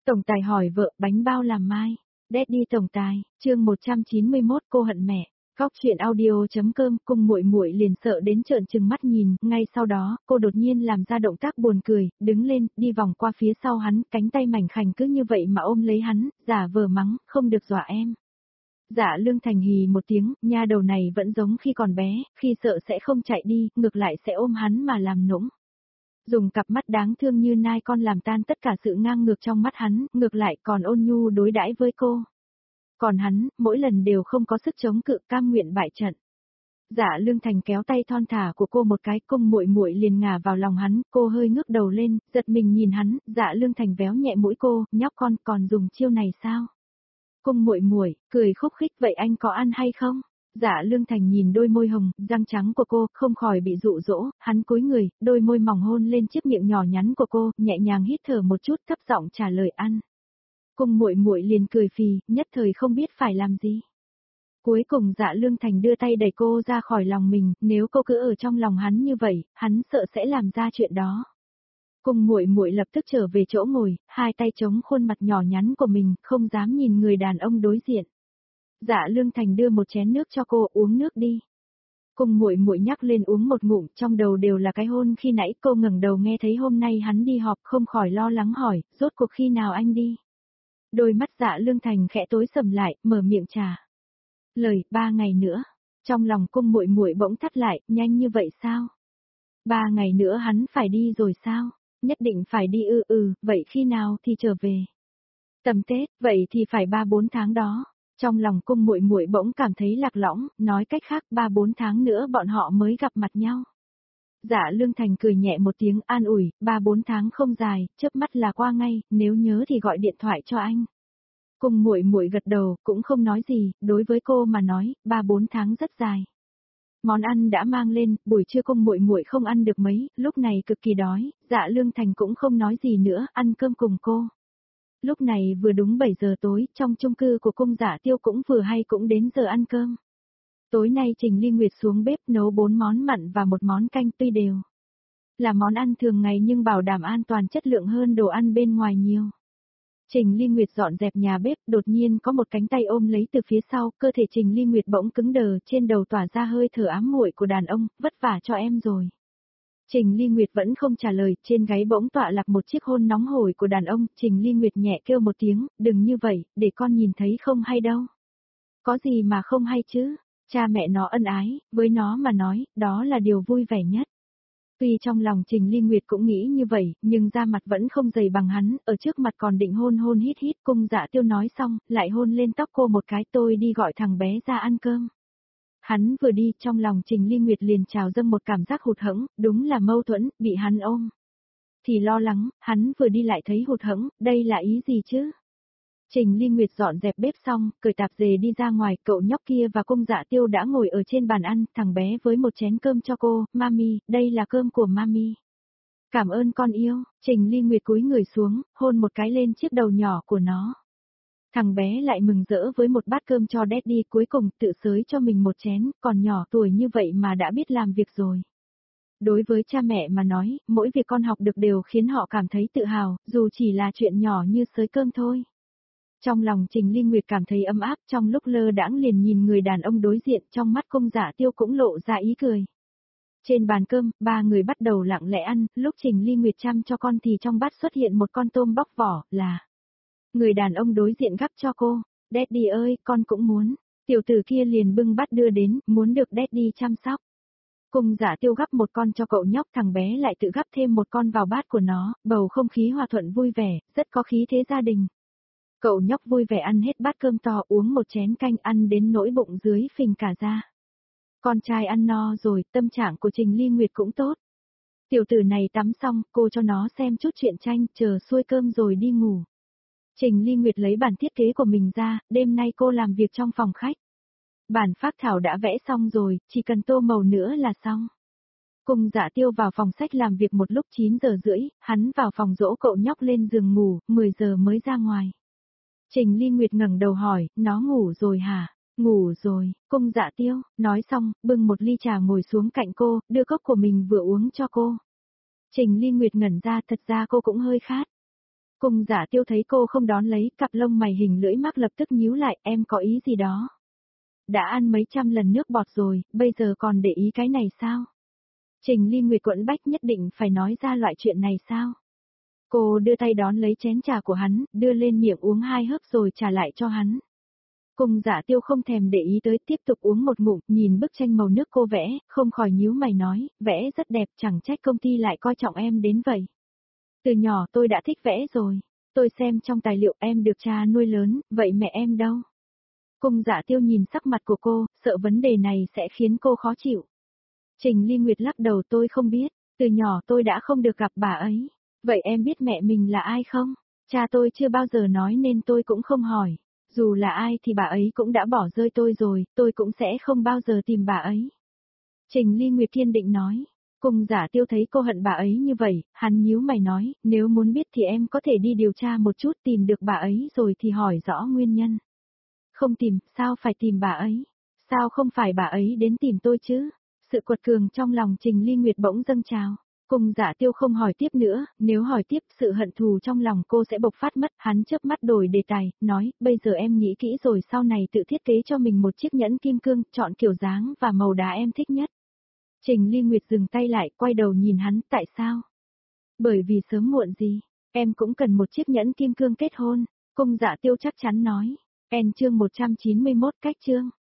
Tổng tài hỏi vợ bánh bao làm mai. Daddy tổng tài, chương 191 cô hận mẹ. Góc chuyện audio.com cùng muội muội liền sợ đến trợn trừng mắt nhìn, ngay sau đó, cô đột nhiên làm ra động tác buồn cười, đứng lên, đi vòng qua phía sau hắn, cánh tay mảnh khảnh cứ như vậy mà ôm lấy hắn, giả vờ mắng, không được dọa em. Dạ Lương Thành hì một tiếng, nha đầu này vẫn giống khi còn bé, khi sợ sẽ không chạy đi, ngược lại sẽ ôm hắn mà làm nũng. Dùng cặp mắt đáng thương như nai con làm tan tất cả sự ngang ngược trong mắt hắn, ngược lại còn ôn nhu đối đãi với cô. Còn hắn, mỗi lần đều không có sức chống cự, cam nguyện bại trận. Dạ Lương Thành kéo tay thon thả của cô một cái, cung muội muội liền ngả vào lòng hắn, cô hơi ngước đầu lên, giật mình nhìn hắn, Dạ Lương Thành véo nhẹ mũi cô, nhóc con còn dùng chiêu này sao? Cung muội muội cười khúc khích, vậy anh có ăn hay không? Dạ Lương Thành nhìn đôi môi hồng, răng trắng của cô, không khỏi bị dụ dỗ, hắn cúi người, đôi môi mỏng hôn lên chiếc miệng nhỏ nhắn của cô, nhẹ nhàng hít thở một chút, thấp giọng trả lời ăn. Cung muội muội liền cười phì, nhất thời không biết phải làm gì. Cuối cùng Dạ Lương Thành đưa tay đẩy cô ra khỏi lòng mình, nếu cô cứ ở trong lòng hắn như vậy, hắn sợ sẽ làm ra chuyện đó. Cung muội muội lập tức trở về chỗ ngồi, hai tay chống khuôn mặt nhỏ nhắn của mình, không dám nhìn người đàn ông đối diện. Dạ Lương Thành đưa một chén nước cho cô, uống nước đi. Cung muội muội nhắc lên uống một ngụm, trong đầu đều là cái hôn khi nãy, cô ngẩng đầu nghe thấy hôm nay hắn đi họp, không khỏi lo lắng hỏi, rốt cuộc khi nào anh đi? Đôi mắt Dạ Lương Thành khẽ tối sầm lại, mở miệng trả lời, 3 ngày nữa. Trong lòng cung muội muội bỗng thắt lại, nhanh như vậy sao? 3 ngày nữa hắn phải đi rồi sao? Nhất định phải đi vậy khi nào thì trở về? Tầm Tết, vậy thì phải 3-4 tháng đó. Trong lòng cung muội muội bỗng cảm thấy lạc lõng, nói cách khác 3-4 tháng nữa bọn họ mới gặp mặt nhau. Dạ Lương Thành cười nhẹ một tiếng an ủi, 3-4 tháng không dài, chớp mắt là qua ngay, nếu nhớ thì gọi điện thoại cho anh. Cung muội muội gật đầu, cũng không nói gì, đối với cô mà nói, 3-4 tháng rất dài. Món ăn đã mang lên, buổi trưa cung muội muội không ăn được mấy, lúc này cực kỳ đói, Dạ Lương Thành cũng không nói gì nữa, ăn cơm cùng cô. Lúc này vừa đúng 7 giờ tối, trong chung cư của cung Dạ Tiêu cũng vừa hay cũng đến giờ ăn cơm. Tối nay Trình Ly Nguyệt xuống bếp nấu 4 món mặn và một món canh, tuy đều là món ăn thường ngày nhưng bảo đảm an toàn chất lượng hơn đồ ăn bên ngoài nhiều. Trình Ly Nguyệt dọn dẹp nhà bếp, đột nhiên có một cánh tay ôm lấy từ phía sau, cơ thể Trình Ly Nguyệt bỗng cứng đờ, trên đầu tỏa ra hơi thở ám muội của đàn ông, vất vả cho em rồi. Trình Ly Nguyệt vẫn không trả lời, trên gáy bỗng tọa lạc một chiếc hôn nóng hổi của đàn ông, Trình Ly Nguyệt nhẹ kêu một tiếng, đừng như vậy, để con nhìn thấy không hay đâu. Có gì mà không hay chứ, cha mẹ nó ân ái, với nó mà nói, đó là điều vui vẻ nhất. Tuy trong lòng Trình Ly Nguyệt cũng nghĩ như vậy, nhưng da mặt vẫn không dày bằng hắn, ở trước mặt còn định hôn hít hít, cung Dạ Tiêu nói xong, lại hôn lên tóc cô một cái, tôi đi gọi thằng bé ra ăn cơm. Hắn vừa đi, trong lòng Trình Ly Nguyệt liền trào dâng một cảm giác hụt hẫng, đúng là mâu thuẫn, bị hắn ôm. Thì lo lắng, hắn vừa đi lại thấy hụt hẫng, đây là ý gì chứ? Trình Ly Nguyệt dọn dẹp bếp xong, cởi tạp dề đi ra ngoài, cậu nhóc kia và cung Dạ Tiêu đã ngồi ở trên bàn ăn, thằng bé với một chén cơm cho cô, Mami, đây là cơm của Mami. Cảm ơn con yêu, Trình Ly Nguyệt cúi người xuống, hôn một cái lên chiếc đầu nhỏ của nó. Thằng bé lại mừng rỡ với một bát cơm cho Daddy, cuối cùng tự xới cho mình một chén, còn nhỏ tuổi như vậy mà đã biết làm việc rồi. Đối với cha mẹ mà nói, mỗi việc con học được đều khiến họ cảm thấy tự hào, dù chỉ là chuyện nhỏ như xới cơm thôi. Trong lòng Trình Ly Nguyệt cảm thấy ấm áp, trong lúc lơ đãng liền nhìn người đàn ông đối diện, trong mắt cung Dạ Tiêu cũng lộ ra ý cười. Trên bàn cơm, 3 người bắt đầu lặng lẽ ăn, lúc Trình Ly Nguyệt chăm cho con thì trong bát xuất hiện một con tôm bóc vỏ, là người đàn ông đối diện gắp cho cô. Daddy ơi, con cũng muốn. Tiểu tử kia liền bưng bát đưa đến, muốn được Daddy chăm sóc. Cung Dạ Tiêu gắp một con cho cậu nhóc, thằng bé lại tự gắp thêm một con vào bát của nó, bầu không khí hòa thuận vui vẻ, rất có khí thế gia đình. Cậu nhóc vui vẻ ăn hết bát cơm to, uống một chén canh, ăn đến nỗi bụng dưới phình cả ra. Con trai ăn no rồi, tâm trạng của Trình Ly Nguyệt cũng tốt. Tiểu tử này tắm xong, cô cho nó xem chút truyện tranh, chờ xuôi cơm rồi đi ngủ. Trình Ly Nguyệt lấy bản thiết kế của mình ra, đêm nay cô làm việc trong phòng khách. Bản phác thảo đã vẽ xong rồi, chỉ cần tô màu nữa là xong. Cung Dạ Tiêu vào phòng sách làm việc một lúc 9 giờ rưỡi, hắn vào phòng dỗ cậu nhóc lên giường ngủ, 10 giờ mới ra ngoài. Trình Ly Nguyệt ngẩng đầu hỏi, nó ngủ rồi hả? Ngủ rồi, cung Dạ Tiêu, nói xong, bưng một ly trà ngồi xuống cạnh cô, đưa cốc của mình vừa uống cho cô. Trình Ly Nguyệt ngẩn ra, thật ra cô cũng hơi khát. Cung Giả Tiêu thấy cô không đón lấy, cặp lông mày hình lưỡi mắc lập tức nhíu lại, em có ý gì đó? Đã ăn mấy trăm lần nước bọt rồi, bây giờ còn để ý cái này sao? Trình Ly Nguyệt quẫn bách nhất định phải nói ra loại chuyện này sao? Cô đưa tay đón lấy chén trà của hắn, đưa lên miệng uống 2 hớp rồi trả lại cho hắn. Cung Giả Tiêu không thèm để ý tới, tiếp tục uống một ngụm, nhìn bức tranh màu nước cô vẽ, không khỏi nhíu mày nói, vẽ rất đẹp, chẳng trách công ty lại coi trọng em đến vậy. Từ nhỏ tôi đã thích vẽ rồi, tôi xem trong tài liệu em được cha nuôi lớn, vậy mẹ em đâu? Cung Giả Tiêu nhìn sắc mặt của cô, sợ vấn đề này sẽ khiến cô khó chịu. Trình Ly Nguyệt lắc đầu, tôi không biết, từ nhỏ tôi đã không được gặp bà ấy. Vậy em biết mẹ mình là ai không? Cha tôi chưa bao giờ nói nên tôi cũng không hỏi. Dù là ai thì bà ấy cũng đã bỏ rơi tôi rồi, tôi cũng sẽ không bao giờ tìm bà ấy. Trình Ly Nguyệt kiên định nói. Cung Giả Tiêu thấy cô hận bà ấy như vậy, hắn nhíu mày nói, nếu muốn biết thì em có thể đi điều tra một chút, tìm được bà ấy rồi thì hỏi rõ nguyên nhân. Không tìm, sao phải tìm bà ấy? Sao không phải bà ấy đến tìm tôi chứ? Sự quật cường trong lòng Trình Ly Nguyệt bỗng dâng trào. Cung Giả Tiêu không hỏi tiếp nữa, nếu hỏi tiếp sự hận thù trong lòng cô sẽ bộc phát mất. Hắn chớp mắt đổi đề tài, nói, bây giờ em nghĩ kỹ rồi, sau này tự thiết kế cho mình một chiếc nhẫn kim cương, chọn kiểu dáng và màu đá em thích nhất. Trình Ly Nguyệt dừng tay lại, quay đầu nhìn hắn, tại sao? Bởi vì sớm muộn gì, em cũng cần một chiếc nhẫn kim cương kết hôn. Cung Giả Tiêu chắc chắn nói. Chương 191 cách chương.